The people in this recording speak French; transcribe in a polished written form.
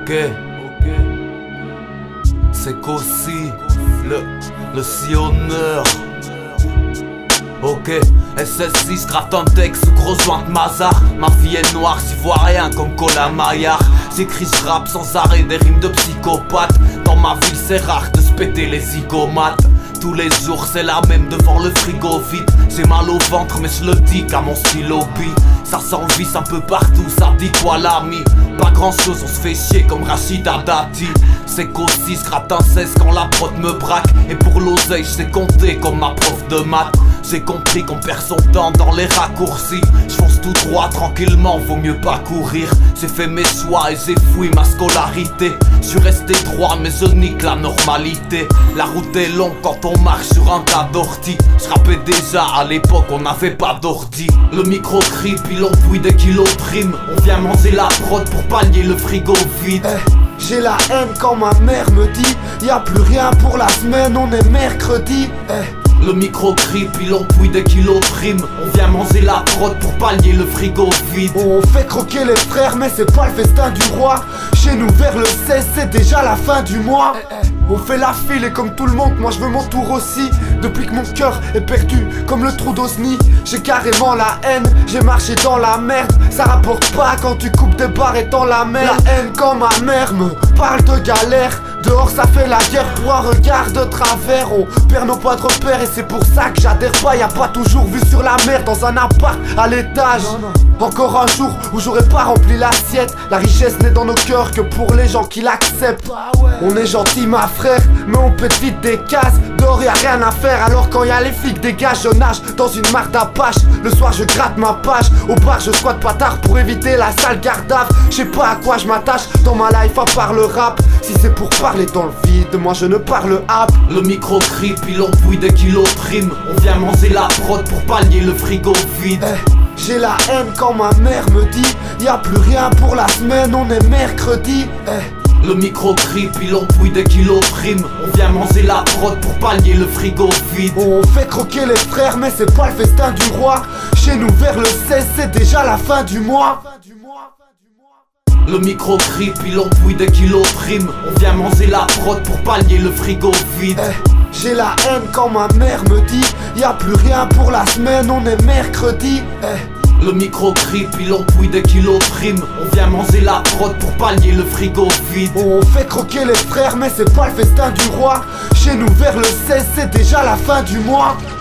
Ok, c'est qu'aussi le sillonneur. Ok, SS6, gratte un texte, gros joint de Mazar. Ma fille est noire, j'y vois rien comme Colin Maillard. J'écris, j'rappe sans arrêt des rimes de psychopathe. Dans ma ville c'est rare de se péter les zigomates. Tous les jours c'est la même devant le frigo vide. J'ai mal au ventre mais je le dis qu'à mon stylo bi. Ça s'envisse un peu partout, ça dit quoi l'ami? Pas grand chose, on se fait chier comme Rachida Dati. C'est qu'aussi, gratte un 16 quand la prod me braque. Et pour l'oseille, j'sais compter comme ma prof de maths. J'ai compris qu'on perd son temps dans les raccourcis. J'fonce tout droit, tranquillement, vaut mieux pas courir. J'ai fait mes choix et j'ai fouillé ma scolarité. J'suis resté droit mais je nique la normalité. La route est longue quand on marche sur un tas d'orties. J'rappais déjà à l'époque, on n'avait pas d'ordi. Le micro crie puis l'on pouille des kilos prime. On vient manger la prod pour pallier le frigo vide. J'ai la haine quand ma mère me dit y'a plus rien pour la semaine, on est mercredi. Le micro crie puis l'on pouille des kilos prime. On vient manger la prod pour pallier le frigo vide. On fait croquer les frères mais c'est pas le festin du roi. Chez nous vers le 16 c'est déjà la fin du mois. On fait la file et comme tout le monde moi je veux mon tour aussi. Depuis que mon cœur est perdu comme le trou d'Osni. J'ai carrément la haine, j'ai marché dans la merde. Ça rapporte pas quand tu coupes des barres et dans la mer. La haine quand ma mère me parle de galère. Dehors ça fait la guerre pour un regard de travers. On perd nos pas de repères et c'est pour ça que j'adhère pas. Y'a pas toujours vu sur la mer dans un appart à l'étage. Encore un jour où j'aurais pas rempli l'assiette. La richesse n'est dans nos cœurs que pour les gens qui l'acceptent. On est gentil ma frère, mais on pète vite des cases. Dehors y'a rien à faire, alors quand y'a les flics dégagent. Je nage dans une mare d'Apache. Le soir je gratte ma page. Au bar je squatte pas tard pour éviter la sale gardave. Je sais pas à quoi je m'attache dans ma life à part le rap. Si c'est pour parler dans le vide, moi je ne parle hap. Le micro crie puis l'on pouille des kilos prime. On vient manger la prod pour pallier le frigo vide. J'ai la haine quand ma mère me dit y'a plus rien pour la semaine, on est mercredi. Le micro crie puis l'on pouille des kilos prime. On vient manger la prod pour pallier le frigo vide. On fait croquer les frères mais c'est pas le festin du roi. Chez nous vers le 16 c'est déjà la fin du mois. Le micro crie puis l'on pouille des kilos prime. On vient manger la prod pour pallier le frigo vide. J'ai la haine quand ma mère me dit y'a plus rien pour la semaine, on est mercredi. Le micro crie puis l'on pouille des kilos prime. On vient manger la prod pour pallier le frigo vide. On fait croquer les frères mais c'est pas le festin du roi. Chez nous vers le 16 c'est déjà la fin du mois.